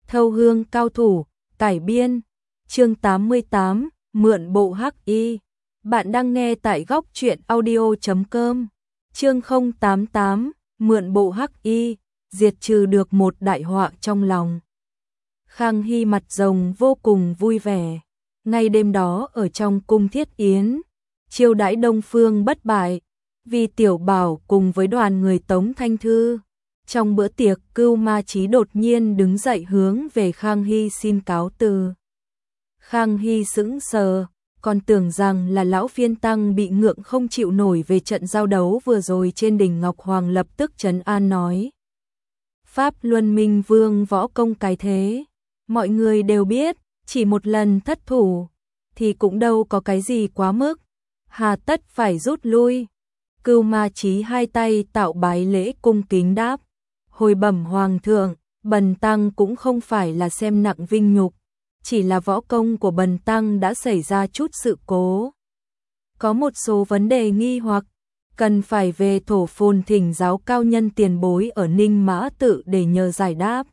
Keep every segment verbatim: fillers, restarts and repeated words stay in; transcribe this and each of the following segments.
Thâu hương cao thủ, cải biên, chương tám mươi tám, mượn bộ hắc y. Bạn đang nghe tại góc truyện audio chấm com. Chương không tám tám, mượn bộ hắc y, diệt trừ được một đại họa trong lòng. Khang Hy mặt rồng vô cùng vui vẻ. Ngay đêm đó ở trong cung Thiết Yến, chiêu đãi Đông Phương Bất Bại, vì Tiểu Bảo cùng với đoàn người Tống Thanh Thư. Trong bữa tiệc, Cưu Ma Chí đột nhiên đứng dậy hướng về Khang Hy xin cáo từ. Khang Hy sững sờ, còn tưởng rằng là lão phiên tăng bị ngượng không chịu nổi về trận giao đấu vừa rồi trên đỉnh Ngọc Hoàng, lập tức trấn an nói. Pháp Luân Minh Vương võ công cái thế, mọi người đều biết, chỉ một lần thất thủ, thì cũng đâu có cái gì quá mức, hà tất phải rút lui. Cưu Ma Chí hai tay tạo bái lễ cung kính đáp. Hồi bẩm Hoàng thượng, bần tăng cũng không phải là xem nặng vinh nhục, chỉ là võ công của bần tăng đã xảy ra chút sự cố. Có một số vấn đề nghi hoặc, cần phải về Thổ Phồn thỉnh giáo cao nhân tiền bối ở Ninh Mã Tự để nhờ giải đáp.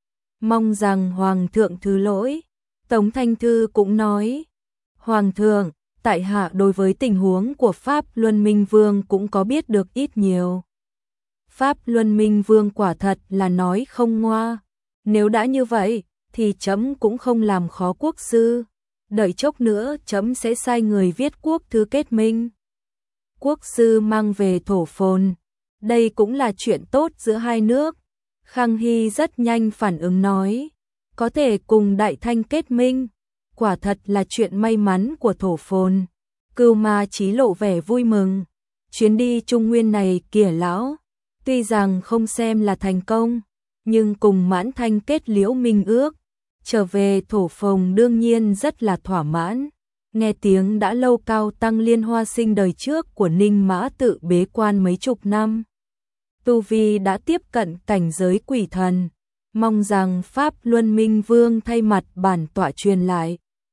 Mong rằng Hoàng thượng thứ lỗi. Tống Thanh Thư cũng nói, Hoàng thượng, tại hạ đối với tình huống của Pháp Luân Minh Vương cũng có biết được ít nhiều. Pháp Luân Minh Vương quả thật là nói không ngoa. Nếu đã như vậy, thì trẫm cũng không làm khó quốc sư. Đợi chốc nữa trẫm sẽ sai người viết quốc thư kết minh. Quốc sư mang về Thổ Phồn. Đây cũng là chuyện tốt giữa hai nước. Khang Hy rất nhanh phản ứng nói. Có thể cùng Đại Thanh kết minh. Quả thật là chuyện may mắn của Thổ Phồn. Cưu Ma Chí lộ vẻ vui mừng. Chuyến đi Trung Nguyên này kìa lão, tuy rằng không xem là thành công, nhưng cùng Mãn Thanh kết liễu minh ước, trở về Thổ Phồn đương nhiên rất là thỏa mãn. Nghe tiếng đã lâu Cao Tăng Liên Hoa Sinh đời trước của Ninh Mã Tự bế quan mấy chục năm, tu vi đã tiếp cận cảnh giới quỷ thần, mong rằng Pháp Luân Minh Vương thay mặt bản tọa truyền lại.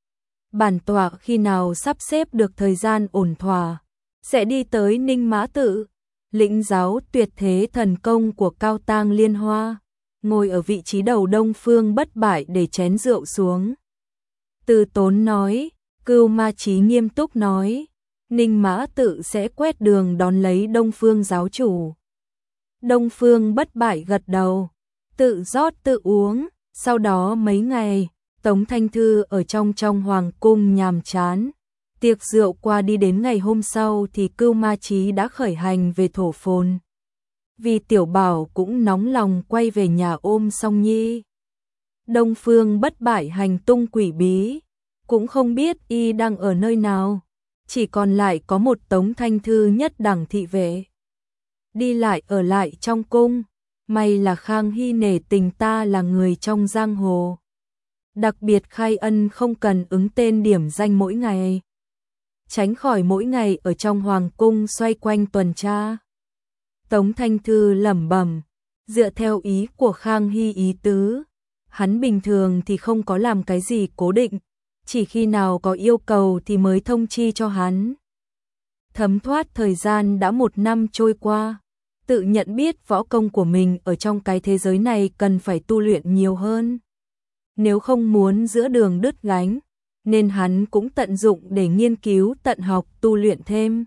Bản tọa khi nào sắp xếp được thời gian ổn thỏa, sẽ đi tới Ninh Mã Tự, lĩnh giáo tuyệt thế thần công của Cao Tang Liên Hoa, ngồi ở vị trí đầu Đông Phương Bất Bại để chén rượu xuống. Từ Tốn nói, Cưu Ma Chí nghiêm túc nói, Ninh Mã Tự sẽ quét đường đón lấy Đông Phương giáo chủ. Đông Phương Bất Bại gật đầu, tự rót tự uống, sau đó mấy ngày, Tống Thanh Thư ở trong trong hoàng cung nhàm chán. Tiệc rượu qua đi đến ngày hôm sau thì Cưu Ma Chí đã khởi hành về Thổ Phồn. Vì Tiểu Bảo cũng nóng lòng quay về nhà ôm Song Nhi. Đông Phương Bất Bại hành tung quỷ bí, cũng không biết y đang ở nơi nào, chỉ còn lại có một Tống Thanh Thư nhất đẳng thị vệ. Đi lại ở lại trong cung, may là Khang Hy nể tình ta là người trong giang hồ. Đặc biệt khai ân không cần ứng tên điểm danh mỗi ngày, tránh khỏi mỗi ngày ở trong hoàng cung xoay quanh tuần tra. Tống Thanh Thư lẩm bẩm, dựa theo ý của Khang Hy ý tứ, hắn bình thường thì không có làm cái gì cố định, chỉ khi nào có yêu cầu thì mới thông chi cho hắn. Thấm thoát thời gian đã một năm trôi qua, tự nhận biết võ công của mình ở trong cái thế giới này cần phải tu luyện nhiều hơn. Nếu không muốn giữa đường đứt gánh, nên hắn cũng tận dụng để nghiên cứu tận học tu luyện thêm.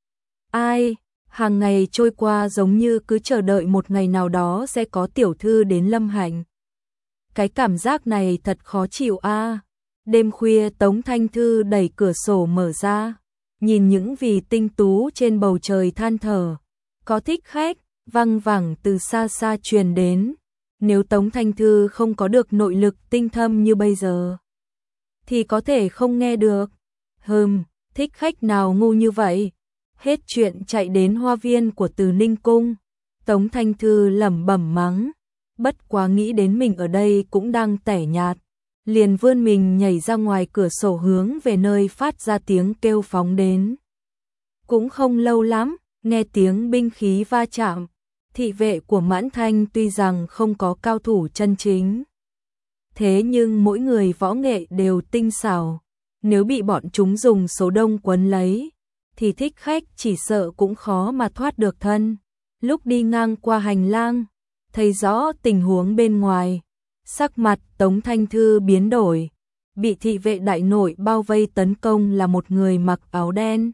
Ai, hàng ngày trôi qua giống như cứ chờ đợi một ngày nào đó sẽ có tiểu thư đến lâm hành. Cái cảm giác này thật khó chịu a. À. Đêm khuya Tống Thanh Thư đẩy cửa sổ mở ra, nhìn những vì tinh tú trên bầu trời than thở. Có thích khách, văng vẳng từ xa xa truyền đến. Nếu Tống Thanh Thư không có được nội lực tinh thâm như bây giờ, thì có thể không nghe được. Hừm, thích khách nào ngu như vậy? Hết chuyện chạy đến hoa viên của Từ Ninh Cung. Tống Thanh Thư lẩm bẩm mắng, bất quá nghĩ đến mình ở đây cũng đang tẻ nhạt, liền vươn mình nhảy ra ngoài cửa sổ hướng về nơi phát ra tiếng kêu phóng đến. Cũng không lâu lắm, nghe tiếng binh khí va chạm. Thị vệ của Mãn Thanh tuy rằng không có cao thủ chân chính, thế nhưng mỗi người võ nghệ đều tinh xảo, nếu bị bọn chúng dùng số đông quấn lấy, thì thích khách chỉ sợ cũng khó mà thoát được thân. Lúc đi ngang qua hành lang, thấy rõ tình huống bên ngoài, Sắc mặt Tống Thanh Thư biến đổi, bị thị vệ đại nội bao vây tấn công là một người mặc áo đen.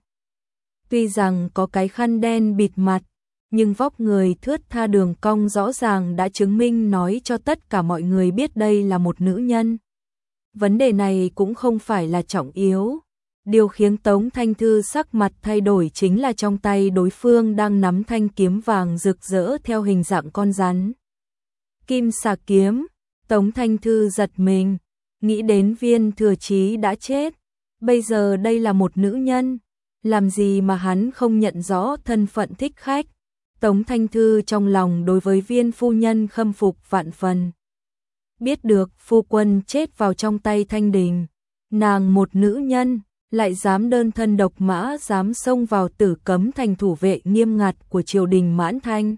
Tuy rằng có cái khăn đen bịt mặt, nhưng vóc người thướt tha đường cong rõ ràng đã chứng minh nói cho tất cả mọi người biết đây là một nữ nhân. Vấn đề này cũng không phải là trọng yếu. Điều khiến Tống Thanh Thư sắc mặt thay đổi chính là trong tay đối phương đang nắm thanh kiếm vàng rực rỡ theo hình dạng con rắn. Kim xà kiếm, Tống Thanh Thư giật mình, nghĩ đến Viên Thừa Chí đã chết. Bây giờ đây là một nữ nhân, làm gì mà hắn không nhận rõ thân phận thích khách. Tống Thanh Thư trong lòng đối với Viên phu nhân khâm phục vạn phần. Biết được phu quân chết vào trong tay Thanh Đình, nàng một nữ nhân, lại dám đơn thân độc mã dám xông vào Tử Cấm Thành thủ vệ nghiêm ngặt của triều đình Mãn Thanh.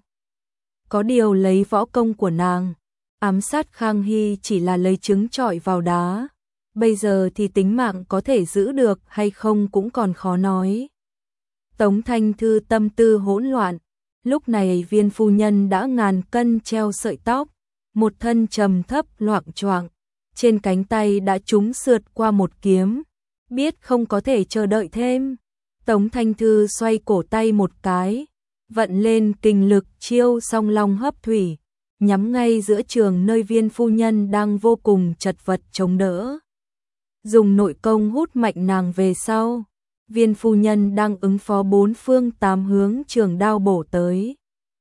Có điều lấy võ công của nàng, ám sát Khang Hy chỉ là lấy trứng trọi vào đá. Bây giờ thì tính mạng có thể giữ được hay không cũng còn khó nói. Tống Thanh Thư tâm tư hỗn loạn. Lúc này Viên phu nhân đã ngàn cân treo sợi tóc, một thân trầm thấp loạng choạng, trên cánh tay đã trúng sượt qua một kiếm. Biết không có thể chờ đợi thêm, Tống Thanh Thư xoay cổ tay một cái, vận lên kình lực chiêu song long hấp thủy, nhắm ngay giữa trường nơi Viên phu nhân đang vô cùng chật vật chống đỡ. Dùng nội công hút mạnh nàng về sau. Viên phu nhân đang ứng phó bốn phương tám hướng trường đao bổ tới.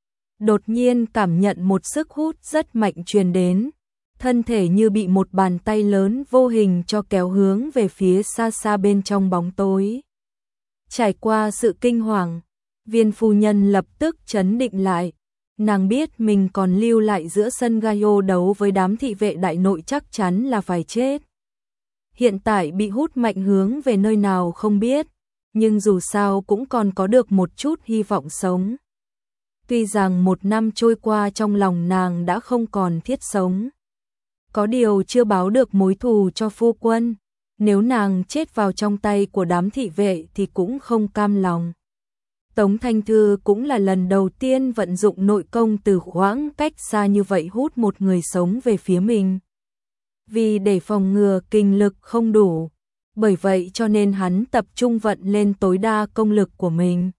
Đột nhiên cảm nhận một sức hút rất mạnh truyền đến, thân thể như bị một bàn tay lớn vô hình cho kéo hướng về phía xa xa bên trong bóng tối. Trải qua sự kinh hoàng, Viên phu nhân lập tức trấn định lại. Nàng biết mình còn lưu lại giữa sân Gaio đấu với đám thị vệ đại nội chắc chắn là phải chết. Hiện tại bị hút mạnh hướng về nơi nào không biết, nhưng dù sao cũng còn có được một chút hy vọng sống. Tuy rằng một năm trôi qua trong lòng nàng đã không còn thiết sống. Có điều chưa báo được mối thù cho phu quân, nếu nàng chết vào trong tay của đám thị vệ thì cũng không cam lòng. Tống Thanh Thư cũng là lần đầu tiên vận dụng nội công từ khoảng cách xa như vậy hút một người sống về phía mình. Vì để phòng ngừa kinh lực không đủ, bởi vậy cho nên hắn tập trung vận lên tối đa công lực của mình.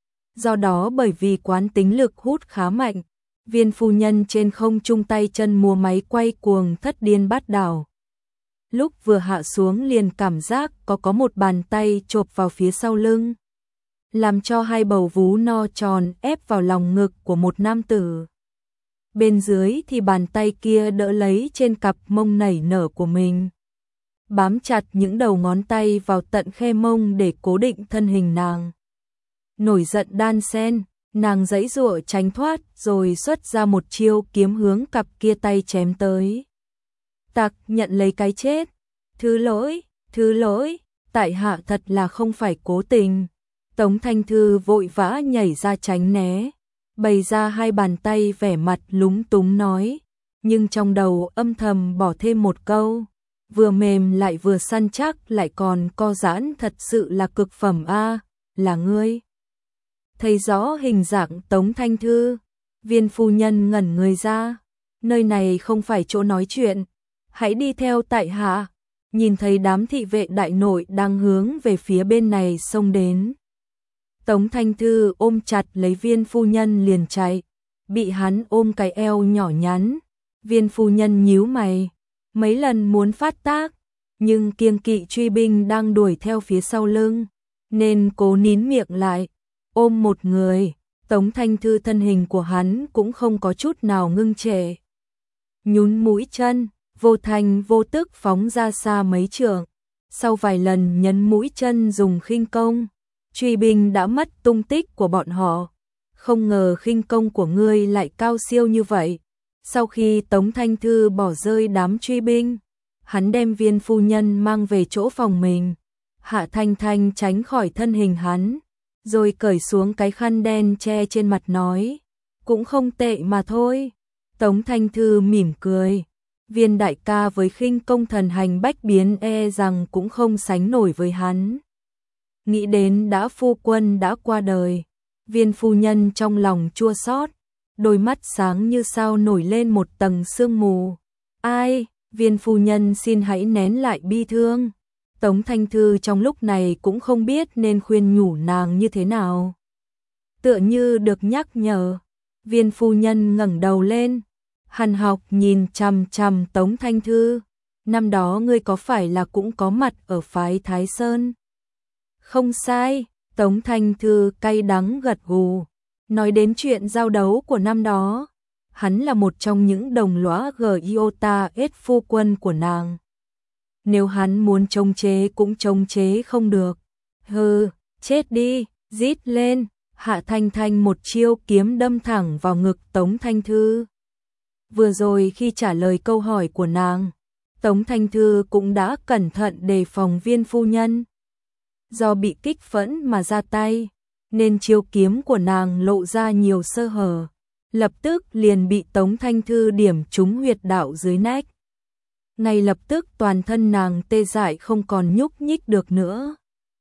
Do đó bởi vì quán tính lực hút khá mạnh, Viên phu nhân trên không trung tay chân múa máy quay cuồng thất điên bát đảo. Lúc vừa hạ xuống liền cảm giác có có một bàn tay chộp vào phía sau lưng, làm cho hai bầu vú no tròn ép vào lòng ngực của một nam tử. Bên dưới thì bàn tay kia đỡ lấy trên cặp mông nảy nở của mình, bám chặt những đầu ngón tay vào tận khe mông để cố định thân hình nàng. Nổi giận đan sen, nàng giãy giụa tránh thoát rồi xuất ra một chiêu kiếm hướng cặp kia tay chém tới. Tặc nhận lấy cái chết, thứ lỗi, thứ lỗi, tại hạ thật là không phải cố tình. Tống Thanh Thư vội vã nhảy ra tránh né, bày ra hai bàn tay vẻ mặt lúng túng nói, nhưng trong đầu âm thầm bỏ thêm một câu, vừa mềm lại vừa săn chắc lại còn co giãn thật sự là cực phẩm a, là ngươi. Thấy rõ hình dạng Tống Thanh Thư, Viên phu nhân ngẩn người ra, nơi này không phải chỗ nói chuyện, hãy đi theo tại hạ. Nhìn thấy đám thị vệ đại nội đang hướng về phía bên này xông đến, Tống Thanh Thư ôm chặt lấy Viên phu nhân liền chạy, bị hắn ôm cái eo nhỏ nhắn. Viên phu nhân nhíu mày, mấy lần muốn phát tác, nhưng kiêng kỵ truy binh đang đuổi theo phía sau lưng, nên cố nín miệng lại, ôm một người. Tống Thanh Thư thân hình của hắn cũng không có chút nào ngưng trệ, nhún mũi chân, vô thành vô tức phóng ra xa mấy trượng. Sau vài lần nhấn mũi chân dùng khinh công, truy binh đã mất tung tích của bọn họ. Không ngờ khinh công của ngươi lại cao siêu như vậy. Sau khi Tống Thanh Thư bỏ rơi đám truy binh, hắn đem Viên phu nhân mang về chỗ phòng mình. Hạ Thanh Thanh tránh khỏi thân hình hắn, rồi cởi xuống cái khăn đen che trên mặt nói, cũng không tệ mà thôi. Tống Thanh Thư mỉm cười, Viên đại ca với khinh công thần hành bách biến e rằng cũng không sánh nổi với hắn. Nghĩ đến đã phu quân đã qua đời, Viên phu nhân trong lòng chua xót, đôi mắt sáng như sao nổi lên một tầng sương mù. Ai, Viên phu nhân xin hãy nén lại bi thương. Tống Thanh Thư trong lúc này cũng không biết nên khuyên nhủ nàng như thế nào. Tựa như được nhắc nhở, Viên phu nhân ngẩng đầu lên, hằn học nhìn chằm chằm Tống Thanh Thư. Năm đó ngươi có phải là cũng có mặt ở phái Thái Sơn? Không sai, Tống Thanh Thư cay đắng gật gù. Nói đến chuyện giao đấu của năm đó, hắn là một trong những đồng lõa Giota S phu quân của nàng. Nếu hắn muốn chống chế cũng chống chế không được. Hừ, chết đi, rít lên, Hạ Thanh Thanh một chiêu kiếm đâm thẳng vào ngực Tống Thanh Thư. Vừa rồi khi trả lời câu hỏi của nàng, Tống Thanh Thư cũng đã cẩn thận đề phòng Viên phu nhân. Do bị kích phẫn mà ra tay, nên chiêu kiếm của nàng lộ ra nhiều sơ hở, lập tức liền bị Tống Thanh Thư điểm trúng huyệt đạo dưới nách. Ngay lập tức toàn thân nàng tê dại không còn nhúc nhích được nữa.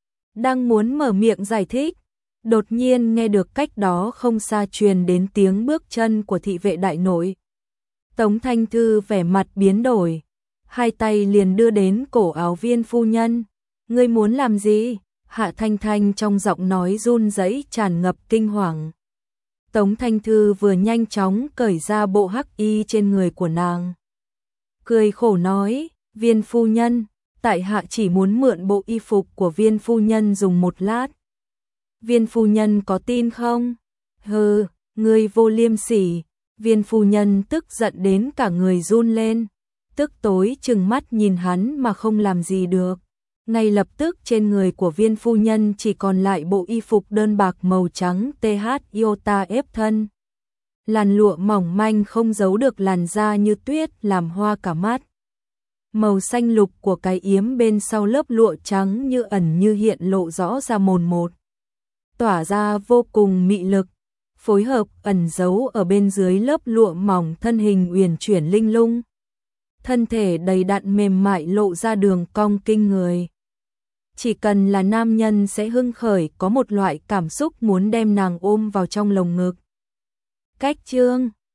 Đang muốn mở miệng giải thích, đột nhiên nghe được cách đó không xa truyền đến tiếng bước chân của thị vệ đại nội. Tống Thanh Thư vẻ mặt biến đổi, hai tay liền đưa đến cổ áo Viên phu nhân. Ngươi muốn làm gì? Hạ Thanh Thanh trong giọng nói run rẩy tràn ngập kinh hoàng. Tống Thanh Thư vừa nhanh chóng cởi ra bộ hắc y trên người của nàng. Cười khổ nói, Viên phu nhân, tại hạ chỉ muốn mượn bộ y phục của Viên phu nhân dùng một lát. Viên phu nhân có tin không? Hừ, ngươi vô liêm sỉ. Viên phu nhân tức giận đến cả người run lên, tức tối trừng mắt nhìn hắn mà không làm gì được. Ngay lập tức trên người của Viên phu nhân chỉ còn lại bộ y phục đơn bạc màu trắng tê hát Iota ép thân. Làn lụa mỏng manh không giấu được làn da như tuyết làm hoa cả mắt. Màu xanh lục của cái yếm bên sau lớp lụa trắng như ẩn như hiện lộ rõ ra mồn một. Tỏa ra vô cùng mị lực, phối hợp ẩn giấu ở bên dưới lớp lụa mỏng thân hình uyển chuyển linh lung. Thân thể đầy đặn mềm mại lộ ra đường cong kinh người. Chỉ cần là nam nhân sẽ hưng khởi có một loại cảm xúc muốn đem nàng ôm vào trong lồng ngực. Cách chương